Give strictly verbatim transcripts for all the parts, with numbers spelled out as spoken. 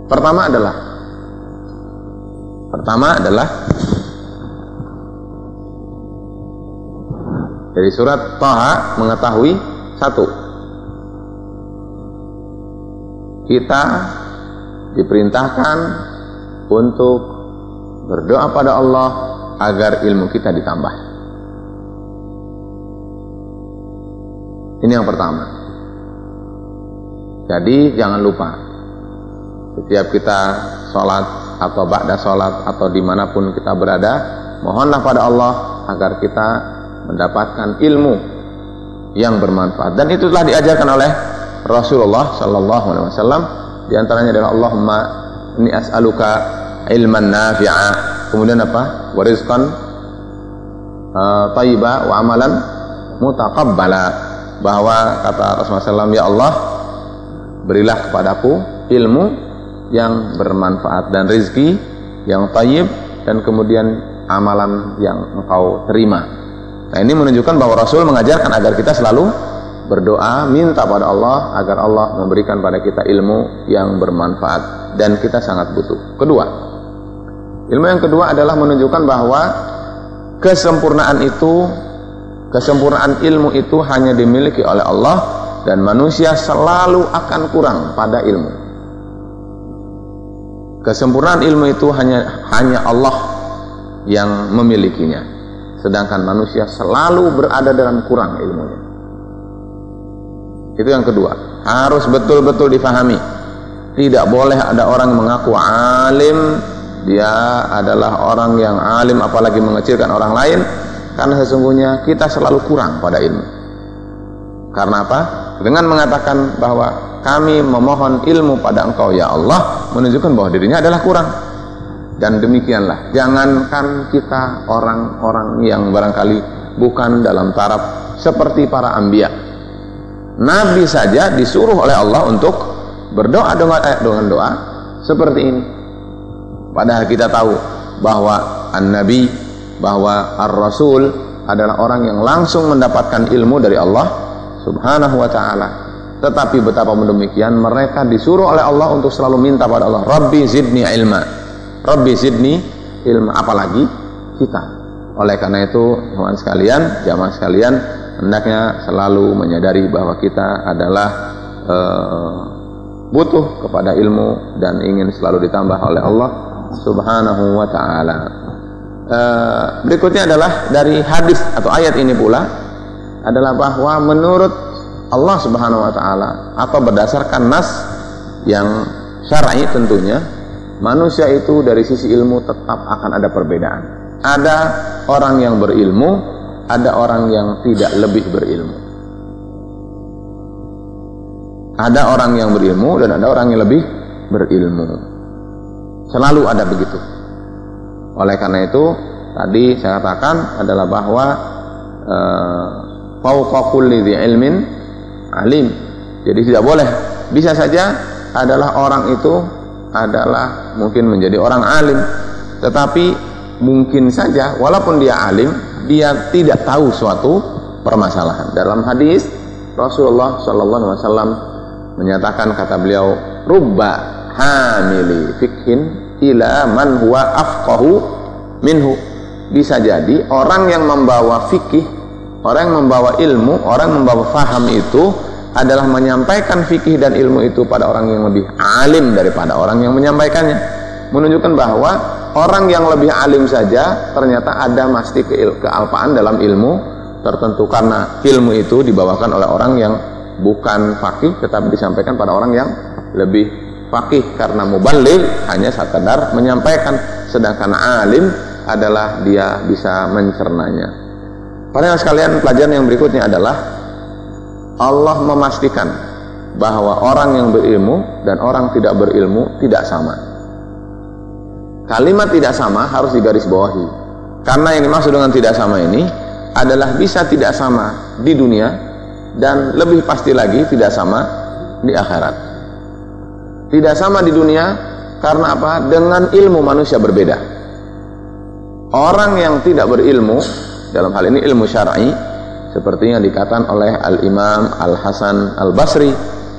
Pertama adalah Pertama adalah dari surat Thaha mengetahui satu, kita diperintahkan untuk berdoa pada Allah agar ilmu kita ditambah. Ini yang pertama. Jadi jangan lupa, setiap kita sholat atau ba'da sholat atau dimanapun kita berada, mohonlah pada Allah agar kita mendapatkan ilmu yang bermanfaat. Dan itu telah diajarkan oleh Rasulullah Sallallahu Alaihi Wasallam. Di antaranya adalah Allahumma inni as'aluka ilman nafi'a, kemudian apa? Wa rizqan uh, thayyiba wa amalan mutaqabbala. Bahwa kata Rasulullah shallallahu alaihi wasallam, ya Allah, berilah kepadaku ilmu yang bermanfaat dan rizki yang thayyib, dan kemudian amalan yang engkau terima. Nah, ini menunjukkan bahwa Rasul mengajarkan agar kita selalu berdoa, minta pada Allah agar Allah memberikan pada kita ilmu yang bermanfaat, dan kita sangat butuh. Kedua, ilmu yang kedua adalah menunjukkan bahwa kesempurnaan itu, kesempurnaan ilmu itu hanya dimiliki oleh Allah, dan manusia selalu akan kurang pada ilmu. Kesempurnaan ilmu itu hanya hanya Allah yang memilikinya, sedangkan manusia selalu berada dalam kurang ilmunya. Itu yang kedua, harus betul-betul difahami. Tidak boleh ada orang yang mengaku alim, dia adalah orang yang alim apalagi mengecilkan orang lain, karena sesungguhnya kita selalu kurang pada ilmu. Karena apa? Dengan mengatakan bahwa kami memohon ilmu pada engkau ya Allah, menunjukkan bahwa dirinya adalah kurang. Dan demikianlah, jangankan kita orang-orang yang barangkali bukan dalam taraf seperti para anbiya, Nabi saja disuruh oleh Allah untuk berdoa dengan, eh, dengan doa seperti ini. Padahal kita tahu bahwa an-nabi, bahwa ar-rasul adalah orang yang langsung mendapatkan ilmu dari Allah Subhanahu wa ta'ala. Tetapi betapa demikian, mereka disuruh oleh Allah untuk selalu minta pada Allah, Rabbi zidni ilma, Rabbi zidni ilma. Apalagi kita. Oleh karena itu, teman sekalian, jamaah sekalian, hendaknya selalu menyadari bahwa kita adalah uh, butuh kepada ilmu dan ingin selalu ditambah oleh Allah Subhanahu wa ta'ala. Uh, berikutnya adalah dari hadis atau ayat ini pula adalah bahwa menurut Allah Subhanahu wa ta'ala atau berdasarkan nas yang syar'i tentunya, manusia itu dari sisi ilmu tetap akan ada perbedaan. Ada orang yang berilmu, ada orang yang tidak lebih berilmu. Ada orang yang berilmu dan ada orang yang lebih berilmu. Selalu ada begitu. Oleh karena itu, tadi saya katakan adalah bahwa fauqa kulli dzi ilmin alim. Jadi tidak boleh, bisa saja adalah orang itu adalah mungkin menjadi orang alim, tetapi mungkin saja walaupun dia alim, dia tidak tahu suatu permasalahan. Dalam hadis Rasulullah Sallallahu Alaihi Wasallam menyatakan, kata beliau, rubba hamili fikhin ila man huwa afqahu minhu. Bisa jadi orang yang membawa fikih, orang yang membawa ilmu, orang yang membawa faham itu adalah menyampaikan fikih dan ilmu itu pada orang yang lebih alim daripada orang yang menyampaikannya. Menunjukkan bahwa orang yang lebih alim saja ternyata ada mesti ke kealpaan dalam ilmu tertentu, karena ilmu itu dibawakan oleh orang yang bukan faqih tetapi disampaikan pada orang yang lebih faqih, karena muballigh hanya sekadar menyampaikan, sedangkan alim adalah dia bisa mencernanya. Para sekalian, pelajaran yang berikutnya adalah Allah memastikan bahwa orang yang berilmu dan orang tidak berilmu tidak sama. Kalimat tidak sama harus digarisbawahi, karena yang dimaksud dengan tidak sama ini adalah bisa tidak sama di dunia dan lebih pasti lagi tidak sama di akhirat. Tidak sama di dunia karena apa? Dengan ilmu manusia berbeda. Orang yang tidak berilmu, dalam hal ini ilmu syar'i, seperti yang dikatakan oleh Al-Imam Al-Hasan Al-Basri,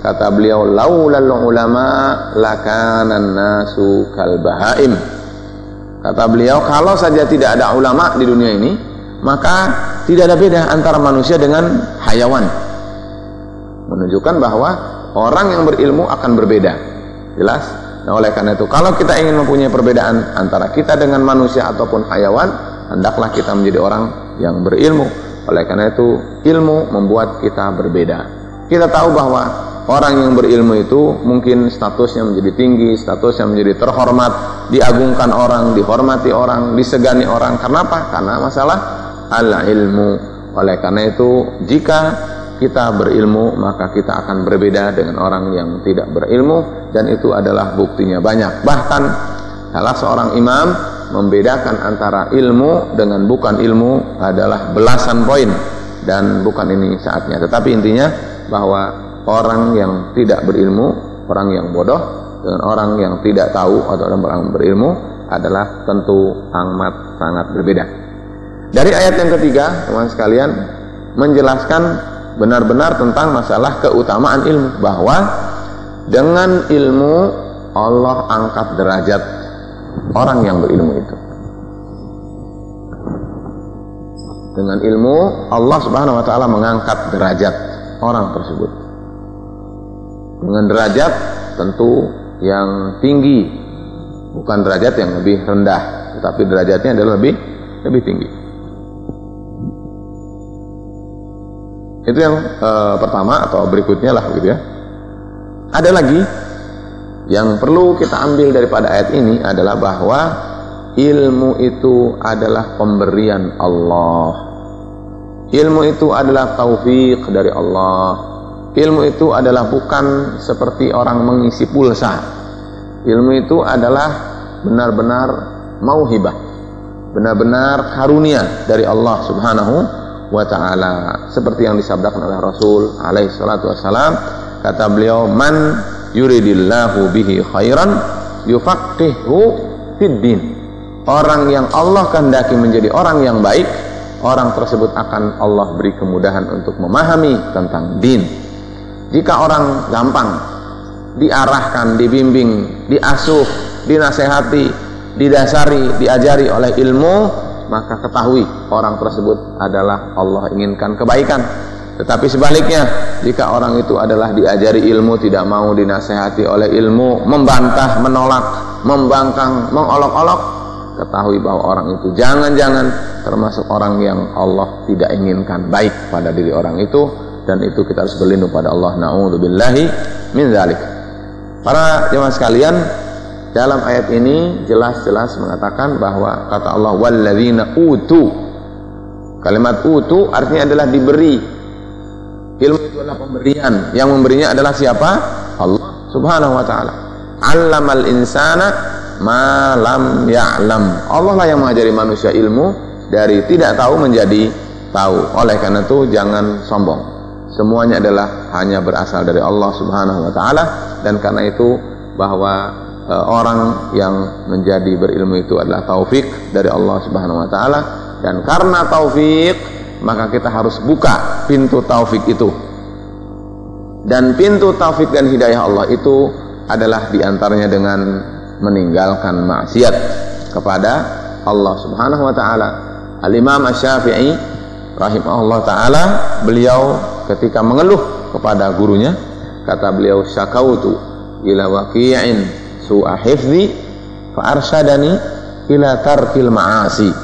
Kata beliau, laulal ulama lakanan nasu kal bahaim. Kata beliau, kalau saja tidak ada ulama di dunia ini, maka tidak ada beda antara manusia dengan hayawan. Menunjukkan bahwa orang yang berilmu akan berbeda. Jelas? Nah, oleh karena itu, kalau kita ingin mempunyai perbedaan antara kita dengan manusia ataupun hayawan, hendaklah kita menjadi orang yang berilmu. Oleh karena itu, ilmu membuat kita berbeda. Kita tahu bahwa orang yang berilmu itu mungkin statusnya menjadi tinggi, statusnya menjadi terhormat, diagungkan orang, dihormati orang, disegani orang. Karena apa? Karena masalah al-ilmu. Oleh karena itu, jika kita berilmu, maka kita akan berbeda dengan orang yang tidak berilmu, dan itu adalah buktinya banyak. Bahkan salah seorang imam membedakan antara ilmu dengan bukan ilmu adalah belasan poin, dan bukan ini saatnya. Tetapi intinya bahwa orang yang tidak berilmu, orang yang bodoh dengan orang yang tidak tahu atau orang yang berilmu adalah tentu amat sangat berbeda. Dari ayat yang ketiga, teman sekalian, menjelaskan benar-benar tentang masalah keutamaan ilmu, bahwa dengan ilmu Allah angkat derajat orang yang berilmu itu. Dengan ilmu Allah Subhanahu wa taala mengangkat derajat orang tersebut. Dengan derajat tentu yang tinggi, bukan derajat yang lebih rendah, tetapi derajatnya adalah lebih lebih tinggi. Itu yang e, pertama atau berikutnya lah gitu ya. Ada lagi yang perlu kita ambil daripada ayat ini adalah bahwa ilmu itu adalah pemberian Allah. Ilmu itu adalah taufik dari Allah. Ilmu itu adalah bukan seperti orang mengisi pulsa. Ilmu itu adalah benar-benar mauhibah, benar-benar karunia dari Allah Subhanahu wa ta'ala, seperti yang disabdakan oleh Rasul alaihi salatu wassalam. Kata beliau, man yuridillahu bihi khairan yufaqihu fid din. Orang yang Allah kehendaki menjadi orang yang baik, orang tersebut akan Allah beri kemudahan untuk memahami tentang din. Jika orang gampang diarahkan, dibimbing, diasuh, dinasehati, didasari, diajari oleh ilmu, maka ketahui orang tersebut adalah Allah inginkan kebaikan. Tetapi sebaliknya, jika orang itu adalah diajari ilmu, tidak mau dinasehati oleh ilmu, membantah, menolak, membangkang, mengolok-olok, ketahui bahwa orang itu jangan-jangan termasuk orang yang Allah tidak inginkan baik pada diri orang itu, dan itu kita harus berlindung pada Allah. Na'udzubillahi min dzalik. Para jemaah sekalian, dalam ayat ini jelas-jelas mengatakan bahwa kata Allah, walladzina utu. Kalimat utu artinya adalah diberi. Ilmu itu adalah pemberian. Yang memberinya adalah siapa? Allah Subhanahu wa ta'ala. 'Allamal insana ma lam ya'lam. Allah lah yang mengajari manusia ilmu dari tidak tahu menjadi tahu. Oleh karena itu jangan sombong. Semuanya adalah hanya berasal dari Allah Subhanahu wa ta'ala, dan karena itu bahwa e, orang yang menjadi berilmu itu adalah taufik dari Allah Subhanahu wa ta'ala, dan karena taufik maka kita harus buka pintu taufik itu. Dan pintu taufik dan hidayah Allah itu adalah diantaranya dengan meninggalkan maksiat kepada Allah Subhanahu wa ta'ala. Al-Imam Asy-Syafi'i rahimahullah ta'ala, beliau ketika mengeluh kepada gurunya, kata beliau, syakautu ila waqi'in su'a hifzi fa arsyadani ila tarkil ma'asi.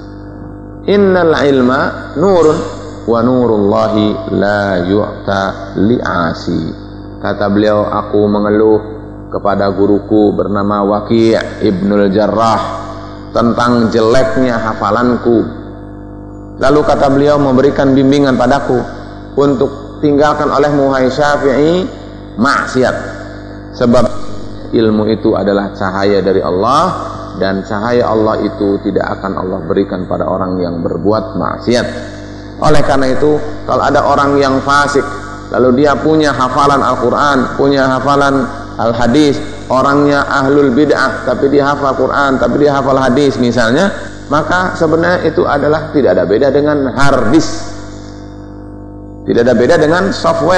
Innal ilma nurun wa nurullahi la yu'ta li'asi. Kata beliau, aku mengeluh kepada guruku bernama Waqi' Ibnul Jarrah tentang jeleknya hafalanku. Lalu kata beliau memberikan bimbingan padaku untuk tinggalkan olehmu, hai Syafi'i, maksiat. Sebab ilmu itu adalah cahaya dari Allah, dan cahaya Allah itu tidak akan Allah berikan pada orang yang berbuat maksiat. Oleh karena itu, kalau ada orang yang fasik, lalu dia punya hafalan Al-Quran, punya hafalan Al-Hadis, orangnya ahlul bid'ah, tapi dia hafal Quran, tapi dia hafal hadis misalnya, maka sebenarnya itu adalah tidak ada beda dengan hard disk, tidak ada beda dengan software.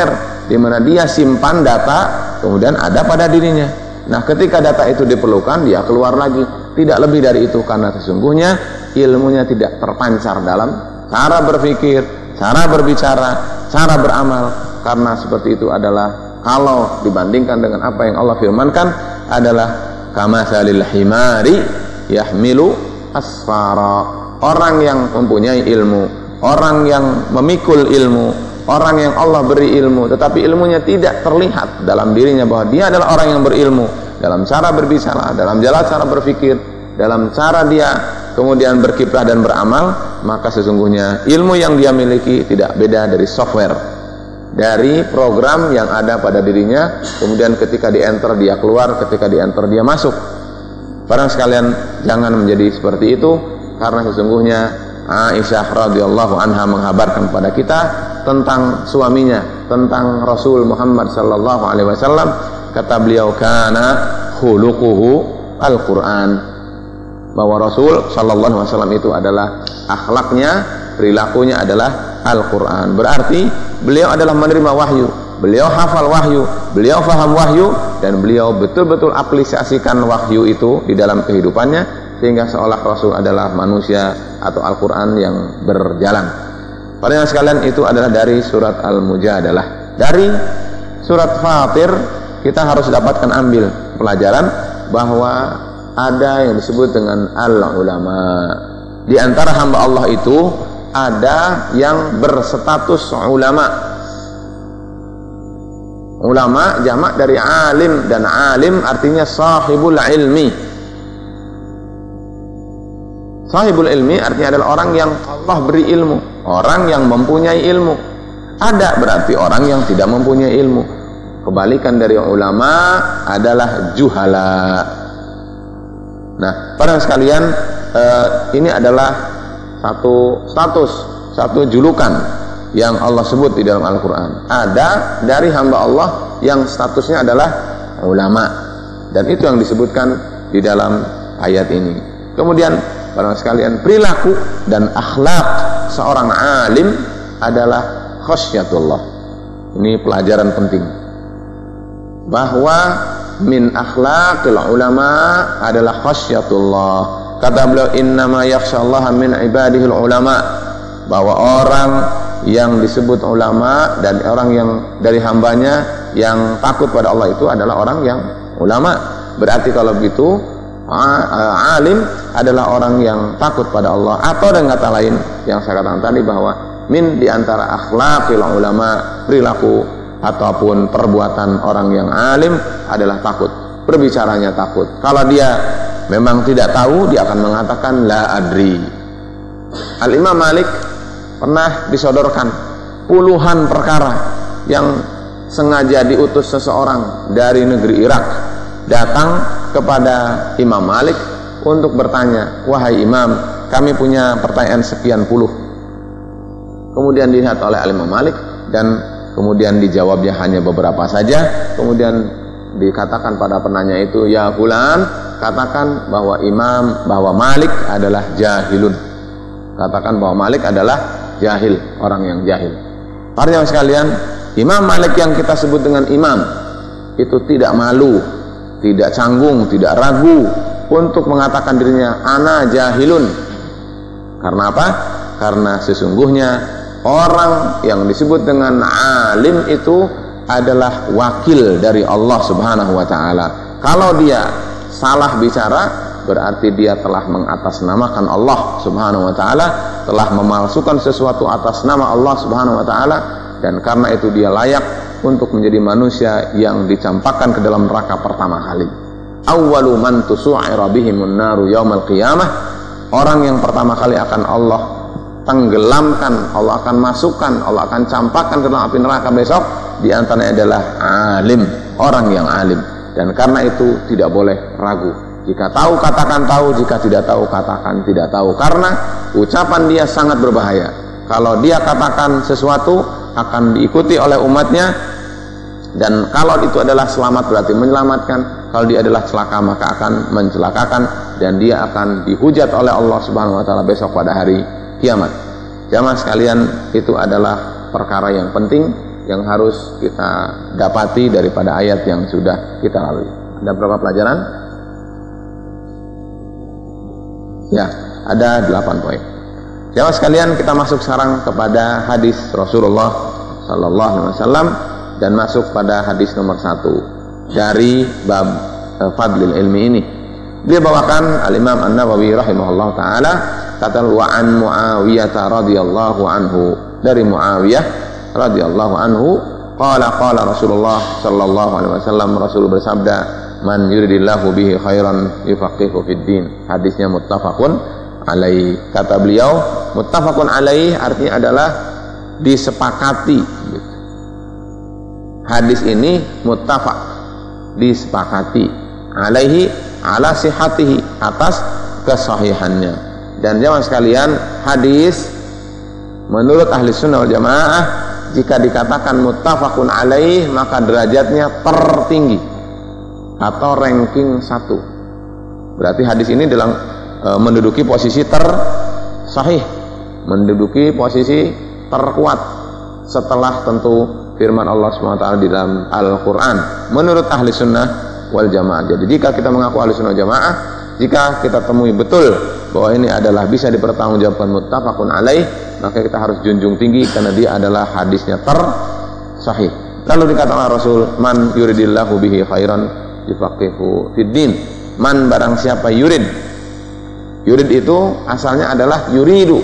di mana dia simpan data, kemudian ada pada dirinya. Nah, ketika data itu diperlukan, dia keluar lagi. Tidak lebih dari itu, karena sesungguhnya ilmunya tidak terpancar dalam cara berpikir, cara berbicara, cara beramal. Karena seperti itu adalah, kalau dibandingkan dengan apa yang Allah firmankan, adalah kamatsalil himari yahmilu asfara. Orang yang mempunyai ilmu, orang yang memikul ilmu, orang yang Allah beri ilmu, tetapi ilmunya tidak terlihat dalam dirinya bahwa dia adalah orang yang berilmu, dalam cara berbicara, dalam jalan cara berpikir, dalam cara dia kemudian berkiprah dan beramal, maka sesungguhnya ilmu yang dia miliki tidak beda dari software, dari program yang ada pada dirinya. Kemudian ketika di enter dia keluar, ketika di enter dia masuk. Barang sekalian, jangan menjadi seperti itu, karena sesungguhnya Aisyah radhiyallahu anha menghabarkan kepada kita tentang suaminya, tentang Rasul Muhammad sallallahu alaihi wasallam. Kata beliau, kana khuluquhu al-Qur'an, bahwa Rasul sallallahu alaihi wasallam itu adalah akhlaknya, perilakunya adalah Al-Qur'an. Berarti beliau adalah menerima wahyu, beliau hafal wahyu, beliau faham wahyu, dan beliau betul-betul aplikasikan wahyu itu di dalam kehidupannya, sehingga seolah Rasul adalah manusia atau Al-Quran yang berjalan. Para sekalian, itu adalah dari surat Al-Mujadalah. Dari surat Fatir kita harus dapatkan ambil pelajaran bahwa ada yang disebut dengan al-ulama. Di antara hamba Allah itu ada yang berstatus ulama. Ulama jamak dari alim, dan alim artinya sahibul ilmi. Sahibul ilmi artinya adalah orang yang Allah beri ilmu, orang yang mempunyai ilmu. Ada berarti orang yang tidak mempunyai ilmu. Kebalikan dari ulama adalah juhala. Nah, para sekalian, eh, ini adalah satu status, satu julukan yang Allah sebut di dalam Al-Quran. Ada dari hamba Allah yang statusnya adalah ulama, dan itu yang disebutkan di dalam ayat ini. Kemudian para sekalian, perilaku dan akhlak seorang alim adalah khasyatullah. Ini pelajaran penting, bahwa min akhlaqil ulama adalah khasyatullah. Kata beliau, innama yakhsyallaha min ibadihil ulama, bahwa orang yang disebut ulama dan orang yang dari hambanya yang takut pada Allah itu adalah orang yang ulama. Berarti kalau begitu, alim adalah orang yang takut pada Allah. Atau dengan kata lain yang saya katakan tadi, bahwa min diantara akhlaqil ulama, perilaku ataupun perbuatan orang yang alim adalah takut. Berbicaranya takut. Kalau dia memang tidak tahu, dia akan mengatakan la adri. Al-Imam Malik pernah disodorkan puluhan perkara yang sengaja diutus seseorang dari negeri Irak datang kepada Imam Malik untuk bertanya, wahai Imam, kami punya pertanyaan sekian puluh. Kemudian dilihat oleh Imam Malik, dan kemudian dijawabnya hanya beberapa saja. Kemudian dikatakan pada penanya itu, ya fulan, katakan bahwa Imam, bahwa Malik adalah jahilun. Katakan bahwa Malik adalah jahil, orang yang jahil. Para jamaah sekalian, Imam Malik yang kita sebut dengan imam itu tidak malu, tidak canggung, tidak ragu untuk mengatakan dirinya ana jahilun. Karena apa? Karena sesungguhnya orang yang disebut dengan alim itu adalah wakil dari Allah Subhanahu wa taala. Kalau dia salah bicara, berarti dia telah mengatasnamakan Allah Subhanahu wa taala, telah memalsukan sesuatu atas nama Allah Subhanahu wa taala, dan karena itu dia layak untuk menjadi manusia yang dicampakkan ke dalam neraka pertama kali. Awwalu man tusu'ira bihimun naru yaumal qiyamah, orang yang pertama kali akan Allah tenggelamkan, Allah akan masukkan, Allah akan campakkan ke dalam api neraka besok, di antaranya adalah alim, orang yang alim. Dan karena itu tidak boleh ragu. Jika tahu katakan tahu, jika tidak tahu katakan tidak tahu, karena ucapan dia sangat berbahaya. Kalau dia katakan sesuatu akan diikuti oleh umatnya, dan kalau itu adalah selamat berarti menyelamatkan, kalau dia adalah celaka maka akan mencelakakan, dan dia akan dihujat oleh Allah Subhanahu wa taala besok pada hari kiamat. Jamaah sekalian, itu adalah perkara yang penting yang harus kita dapati daripada ayat yang sudah kita lalui. Ada berapa pelajaran? Ya, ada delapan poin. Jamaah sekalian, kita masuk sekarang kepada hadis Rasulullah Sallallahu Alaihi Wasallam dan masuk pada hadis nomor satu dari bab uh, Fadlil Ilmi ini. Dia bawakan Al-Imam An-Nawawi rahimahullah ta'ala, kata wa an Muawiyah radhiyallahu anhu, dari Muawiyah radhiyallahu anhu, qala qala Rasulullah sallallahu alaihi wasallam, Rasul bersabda, man yuridillahu bihi khairan yufaqihu fid din. Hadisnya muttafaqun alaih. Kata beliau, muttafaqun alaih artinya adalah disepakati. Hadis ini muttafaq, disepakati, alaihi ala sihatihi, atas kesahihannya. Dan jamaah sekalian, hadis menurut ahli sunnah wal jamaah, jika dikatakan muttafaqun alaih, maka derajatnya tertinggi atau ranking satu. Berarti hadis ini dalam e, menduduki posisi tersahih, menduduki posisi terkuat setelah tentu firman Allah subhanahu wa taala di dalam Al-Quran menurut ahli sunnah wal jamaah. Jadi jika kita mengaku ahli sunnah jamaah, jika kita temui betul bahwa ini adalah bisa dipertanggungjawabkan muttafaqun alaih, maka kita harus junjung tinggi karena dia adalah hadisnya tersahih. Lalu dikatakan Rasul, man yuridillahu bihi khairan yufaqihu fid din. Man barang siapa yurid. Yurid itu asalnya adalah yuridu.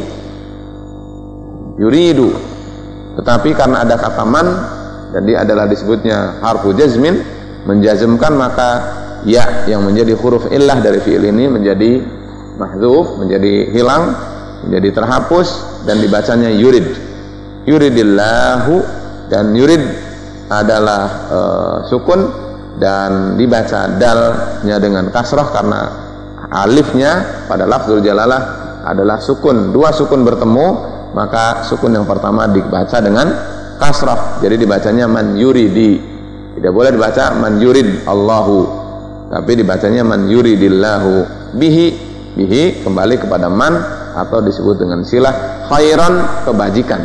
Yuridu. Tetapi karena ada kata man dan dia adalah disebutnya harfu jazmin, menjazmkan, maka ya yang menjadi huruf illah dari fi'il ini menjadi mahdzuf, menjadi hilang, menjadi terhapus dan dibacanya yurid. Yuridillahu, dan yurid adalah e, sukun dan dibaca dalnya dengan kasrah karena alifnya pada lafzul jalalah adalah sukun. Dua sukun bertemu, maka sukun yang pertama dibaca dengan kasrah. Jadi dibacanya man yuridi. Tidak boleh dibaca man yurid Allahu, tapi dibacanya man yuridillahu bihi. Bihi kembali kepada man atau disebut dengan silah khairan, kebajikan.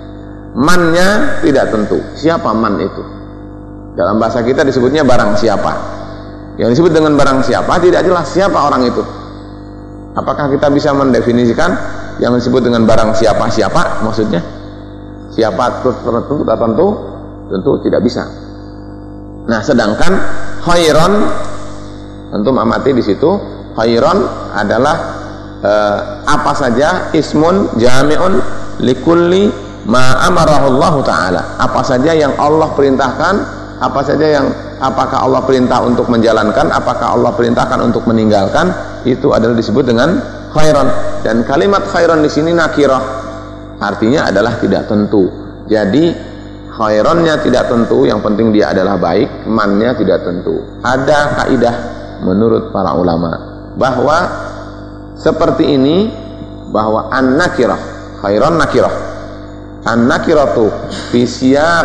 Mannya tidak tentu. Siapa man itu? Dalam bahasa kita disebutnya barang siapa. Yang disebut dengan barang siapa tidak jelas siapa orang itu. Apakah kita bisa mendefinisikan yang disebut dengan barang siapa-siapa maksudnya? Siapa tertentu tertentu? Tentu tidak bisa. Nah, sedangkan khairan, tentu amati di situ, khairan adalah eh, apa saja, ismun jami'un likulli ma amarahu Allah Ta'ala. Apa saja yang Allah perintahkan, apa saja yang apakah Allah perintah untuk menjalankan, apakah Allah perintahkan untuk meninggalkan, itu adalah disebut dengan khairan. Dan kalimat khairan di sini nakirah, artinya adalah tidak tentu. Jadi khairannya tidak tentu, yang penting dia adalah baik, mannya tidak tentu. Ada kaidah menurut para ulama bahwa seperti ini, bahwa an-nakirah, khairan nakirah, an-nakiratu fi siyaq,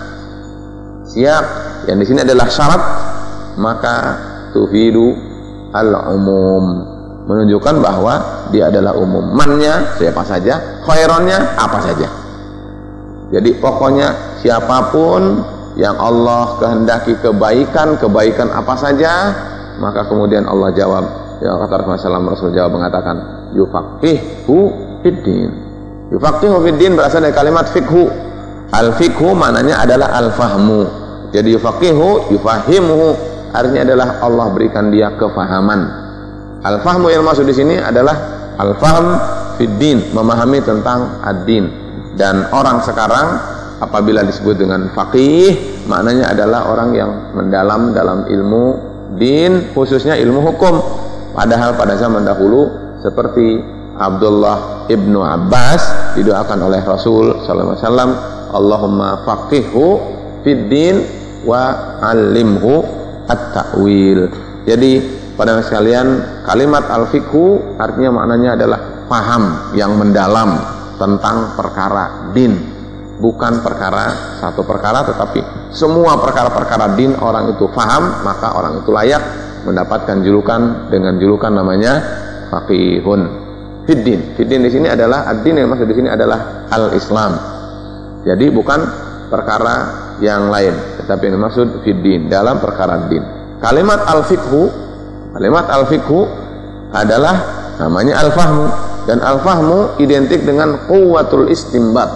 siyaq yang di sini adalah syarat, maka tufidu al-umum, menunjukkan bahwa dia adalah umum. Mannya siapa saja, khairannya apa saja. Jadi pokoknya siapapun yang Allah kehendaki kebaikan, kebaikan apa saja, maka kemudian Allah jawab, ya kata Rasulullah shallallahu alaihi wasallam, Rasul jawab mengatakan yufaqihu fiddin. Yufaqihu fiddin berasal dari kalimat fikhu. Al-fikhu maknanya adalah al-fahmu. Jadi yufaqihu, yufahimuhu, artinya adalah Allah berikan dia kefahaman. Al-fahmu yang maksud di sini adalah al-fahm fiddin, memahami tentang ad-din. Dan orang sekarang apabila disebut dengan faqih, maknanya adalah orang yang mendalam dalam ilmu din, khususnya ilmu hukum. Padahal pada zaman dahulu seperti Abdullah ibnu Abbas didoakan oleh Rasul sallallahu alaihi wasallam, Allahumma faqihhu fid din wa 'allimhu at-ta'wil. Jadi pada sekalian, kalimat al-fiqhu artinya maknanya adalah paham yang mendalam tentang perkara din, bukan perkara satu perkara, tetapi semua perkara-perkara din orang itu paham, maka orang itu layak mendapatkan julukan dengan julukan namanya faqihun fiddin. Fiddin di sini adalah ad-din, yang maksud di sini adalah al-Islam. Jadi bukan perkara yang lain, tetapi yang dimaksud fiddin, dalam perkara din. Kalimat al-fiqhu, kalimat al-fiqhu adalah namanya al-fahmu, dan al-fahmu identik dengan quwwatul istimbat,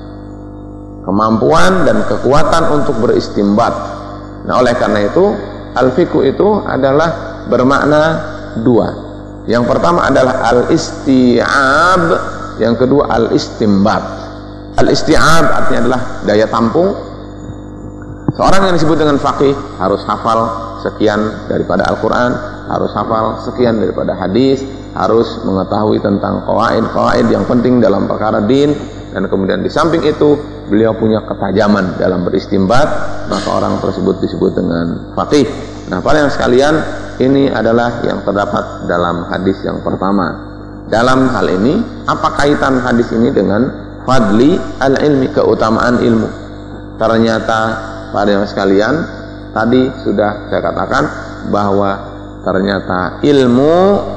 kemampuan dan kekuatan untuk beristimbat. Nah, oleh karena itu al-fiqhu itu adalah bermakna dua. Yang pertama adalah al-isti'ab, yang kedua al-istimbat. Al-isti'ab artinya adalah daya tampung. Seorang yang disebut dengan faqih harus hafal sekian daripada Al-Quran, harus hafal sekian daripada hadis, harus mengetahui tentang qawaid-qawaid yang penting dalam perkara din, dan kemudian di samping itu beliau punya ketajaman dalam beristimbat, maka orang tersebut disebut dengan faqih. Nah, para yang sekalian, ini adalah yang terdapat dalam hadis yang pertama. Dalam hal ini, apa kaitan hadis ini dengan fadli al-ilmi, keutamaan ilmu? Ternyata para yang sekalian, tadi sudah saya katakan bahwa ternyata ilmu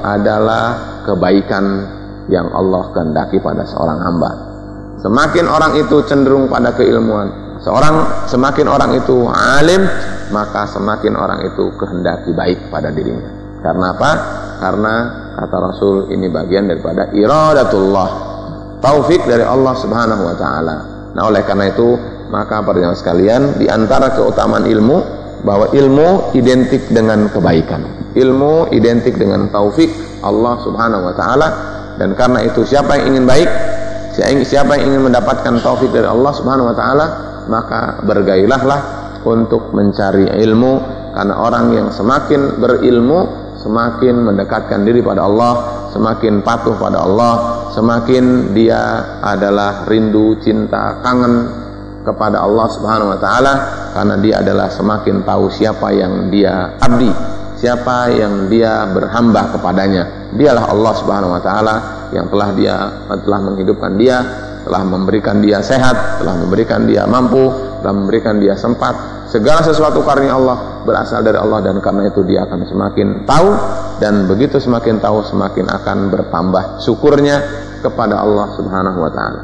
adalah kebaikan yang Allah kehendaki pada seorang hamba. Semakin orang itu cenderung pada keilmuan, seorang semakin orang itu alim, maka semakin orang itu kehendaki baik pada dirinya. Karena apa? Karena kata Rasul, ini bagian daripada iradatullah, taufik dari Allah Subhanahu wa taala. Nah, oleh karena itu, maka para jemaah sekalian, di antara keutamaan ilmu, bahwa ilmu identik dengan kebaikan, ilmu identik dengan taufik Allah Subhanahu wa taala. Dan karena itu, siapa yang ingin baik, siapa yang ingin mendapatkan taufik dari Allah Subhanahu wa taala, maka bergairahlah untuk mencari ilmu, karena orang yang semakin berilmu semakin mendekatkan diri pada Allah, semakin patuh pada Allah, semakin dia adalah rindu, cinta, kangen kepada Allah Subhanahu wa taala, karena dia adalah semakin tahu siapa yang dia abdi, siapa yang dia berhamba kepadanya. Dialah Allah Subhanahu wa taala yang telah dia telah menghidupkan dia, telah memberikan dia sehat, telah memberikan dia mampu, telah memberikan dia sempat. Segala sesuatu karunia Allah berasal dari Allah, dan karena itu dia akan semakin tahu, dan begitu semakin tahu semakin akan bertambah syukurnya kepada Allah Subhanahu wa taala.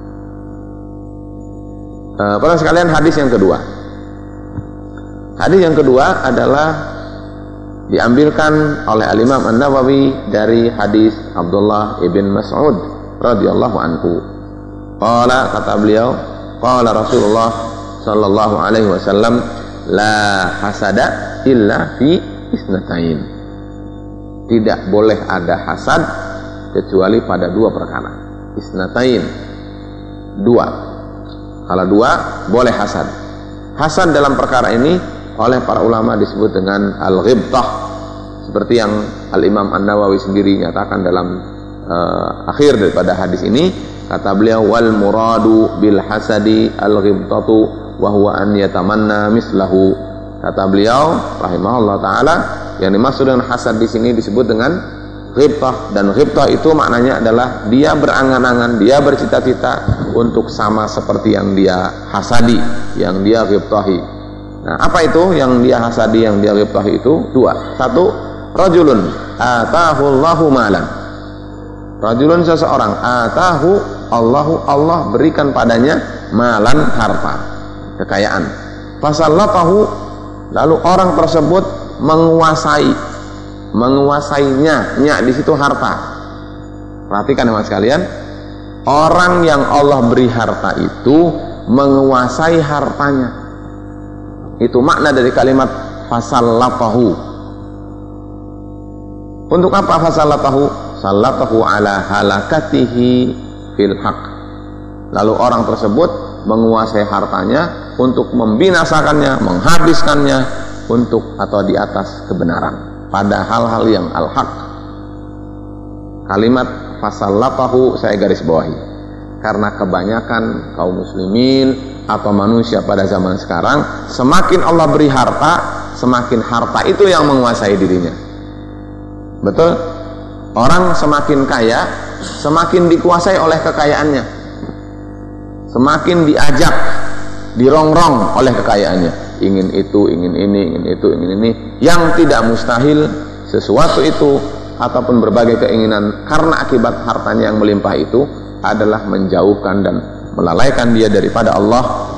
Uh, para sekalian, hadis yang kedua. Hadis yang kedua adalah diambilkan oleh Al-Imam An-Nawawi dari hadis Abdullah ibn Mas'ud radhiyallahu anhu. Qala, kata beliau, qala Rasulullah sallallahu alaihi wasallam, la hasada illa fi isnatain. Tidak boleh ada hasad kecuali pada dua perkara. Isnatain, dua. Kalau dua, boleh hasad. Hasad dalam perkara ini oleh para ulama disebut dengan al-ghibtah, seperti yang Al-Imam An-Nawawi sendiri nyatakan dalam uh, akhir daripada hadis ini. Kata beliau, wal muradu bil hasadi al-ghibtatu wa huwa an yatamanna mislahu. Kata beliau rahimahullah taala, yang dimaksud dengan hasad di sini disebut dengan ghibtah, dan ghibtah itu maknanya adalah dia berangan-angan, dia bercita-cita untuk sama seperti yang dia hasadi, yang dia ghibtahi. Nah, apa itu yang dia hasadi, yang dia ghibtahi itu? Dua. Satu, rajulun atahu Allahu malan. Rajulun, seseorang, atahu Allahu, Allah berikan padanya malan, harta, kekayaan. Fasallatahu, lalu orang tersebut menguasai, menguasainya, nya di situ harta. Perhatikan ya sekalian, orang yang Allah beri harta itu menguasai hartanya. Itu makna dari kalimat fasallatahu. Untuk apa fasallatahu? Sallatahu ala halakatihi fil haq. Lalu orang tersebut menguasai hartanya untuk membinasakannya, menghabiskannya untuk atau di atas kebenaran pada hal-hal yang al-haq. Kalimat fasallatahu saya garis bawahi, karena kebanyakan kaum muslimin atau manusia pada zaman sekarang, semakin Allah beri harta, semakin harta itu yang menguasai dirinya. Betul? Orang semakin kaya, semakin dikuasai oleh kekayaannya, semakin diajak, dirongrong oleh kekayaannya. Ingin itu, ingin ini, ingin itu, ingin ini, yang tidak mustahil sesuatu itu ataupun berbagai keinginan karena akibat hartanya yang melimpah itu adalah menjauhkan dan melalaikan dia daripada Allah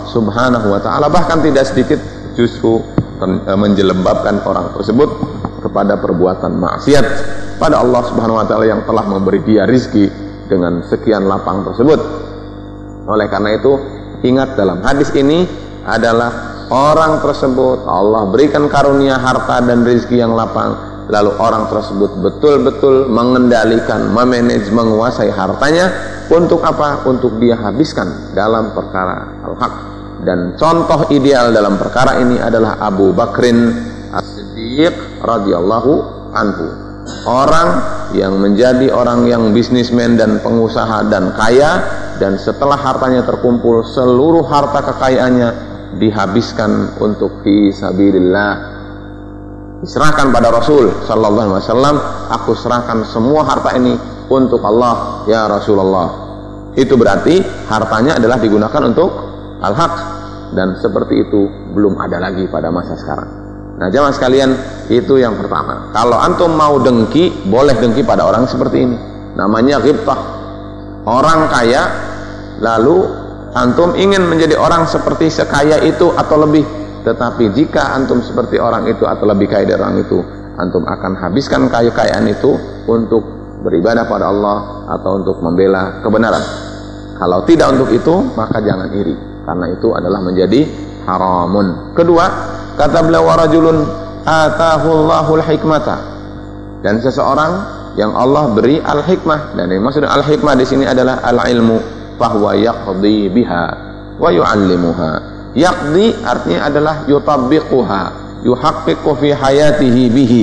Subhanahu wa ta'ala, bahkan tidak sedikit justru menjelembabkan orang tersebut kepada perbuatan maksiat pada Allah Subhanahu wa ta'ala yang telah memberi dia rizki dengan sekian lapang tersebut. Oleh karena itu, ingat, dalam hadis ini adalah orang tersebut Allah berikan karunia harta dan rizki yang lapang, lalu orang tersebut betul-betul mengendalikan, memanage, menguasai hartanya untuk apa? Untuk dia habiskan dalam perkara al-haq. Dan contoh ideal dalam perkara ini adalah Abu Bakrin As-Siddiq radhiyallahu anhu, orang yang menjadi orang yang bisnismen dan pengusaha dan kaya, dan setelah hartanya terkumpul, seluruh harta kekayaannya dihabiskan untuk fi sabilillah, diserahkan pada Rasul sallallahu alaihi wasallam. Aku serahkan semua harta ini untuk Allah ya Rasulullah. Itu berarti hartanya adalah digunakan untuk al-haq, dan seperti itu belum ada lagi pada masa sekarang. Nah, jamaah sekalian, itu yang pertama. Kalau antum mau dengki, boleh dengki pada orang seperti ini, namanya ghibtah. Orang kaya, lalu antum ingin menjadi orang seperti sekaya itu atau lebih. Tetapi jika antum seperti orang itu atau lebih kaya dari orang itu, antum akan habiskan kekayaan itu untuk beribadah pada Allah atau untuk membela kebenaran. Kalau tidak untuk itu, maka jangan iri, karena itu adalah menjadi haramun. Kedua, kata beliau, warajulun atahullahul hikmata, dan seseorang yang Allah beri al-hikmah, dan yang maksud al-hikmah di sini adalah al-ilmu, bahwa yaqdi biha wa yu'allimuha. Yaqdi artinya adalah yutabbiquha, yuhaqqiqu fi hayatihi bihi.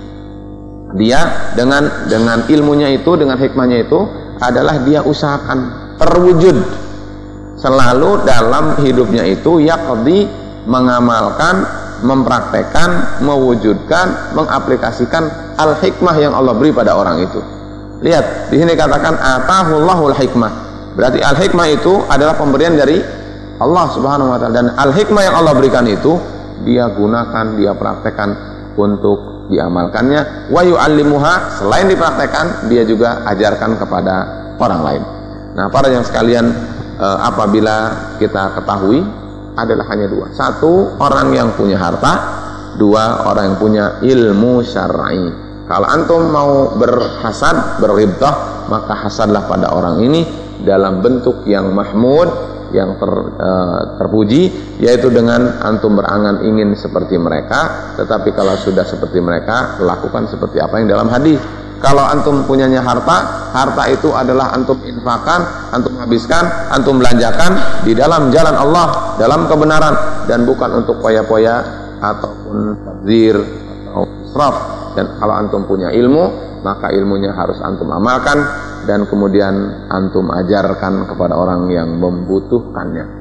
Dia dengan dengan ilmunya itu, dengan hikmahnya itu adalah dia usahakan terwujud selalu dalam hidupnya itu, yaqdi, mengamalkan, mempraktekkan, mewujudkan, mengaplikasikan al-hikmah yang Allah beri pada orang itu. Lihat, di sini katakan atahullahul hikmah. Berarti al-hikmah itu adalah pemberian dari Allah Subhanahu wa ta'ala, dan al-hikmah yang Allah berikan itu dia gunakan, dia praktekkan untuk diamalkannya. Wa yu'allimuha, selain dipraktekkan, dia juga ajarkan kepada orang lain. Nah, para yang sekalian, eh, apabila kita ketahui adalah hanya dua. Satu, orang yang punya harta. Dua, orang yang punya ilmu syar'i. Kalau antum mau berhasad, berghibtah, maka hasadlah pada orang ini dalam bentuk yang mahmud, yang ter, uh, terpuji, yaitu dengan antum berangan ingin seperti mereka. Tetapi kalau sudah seperti mereka, lakukan seperti apa yang dalam hadis. Kalau antum punyanya harta, harta itu adalah antum infakkan, antum habiskan, antum belanjakan di dalam jalan Allah, dalam kebenaran, dan bukan untuk poya-poya ataupun tabdzir atau israf. Dan kalau antum punya ilmu, maka ilmunya harus antum amalkan dan kemudian antum ajarkan kepada orang yang membutuhkannya.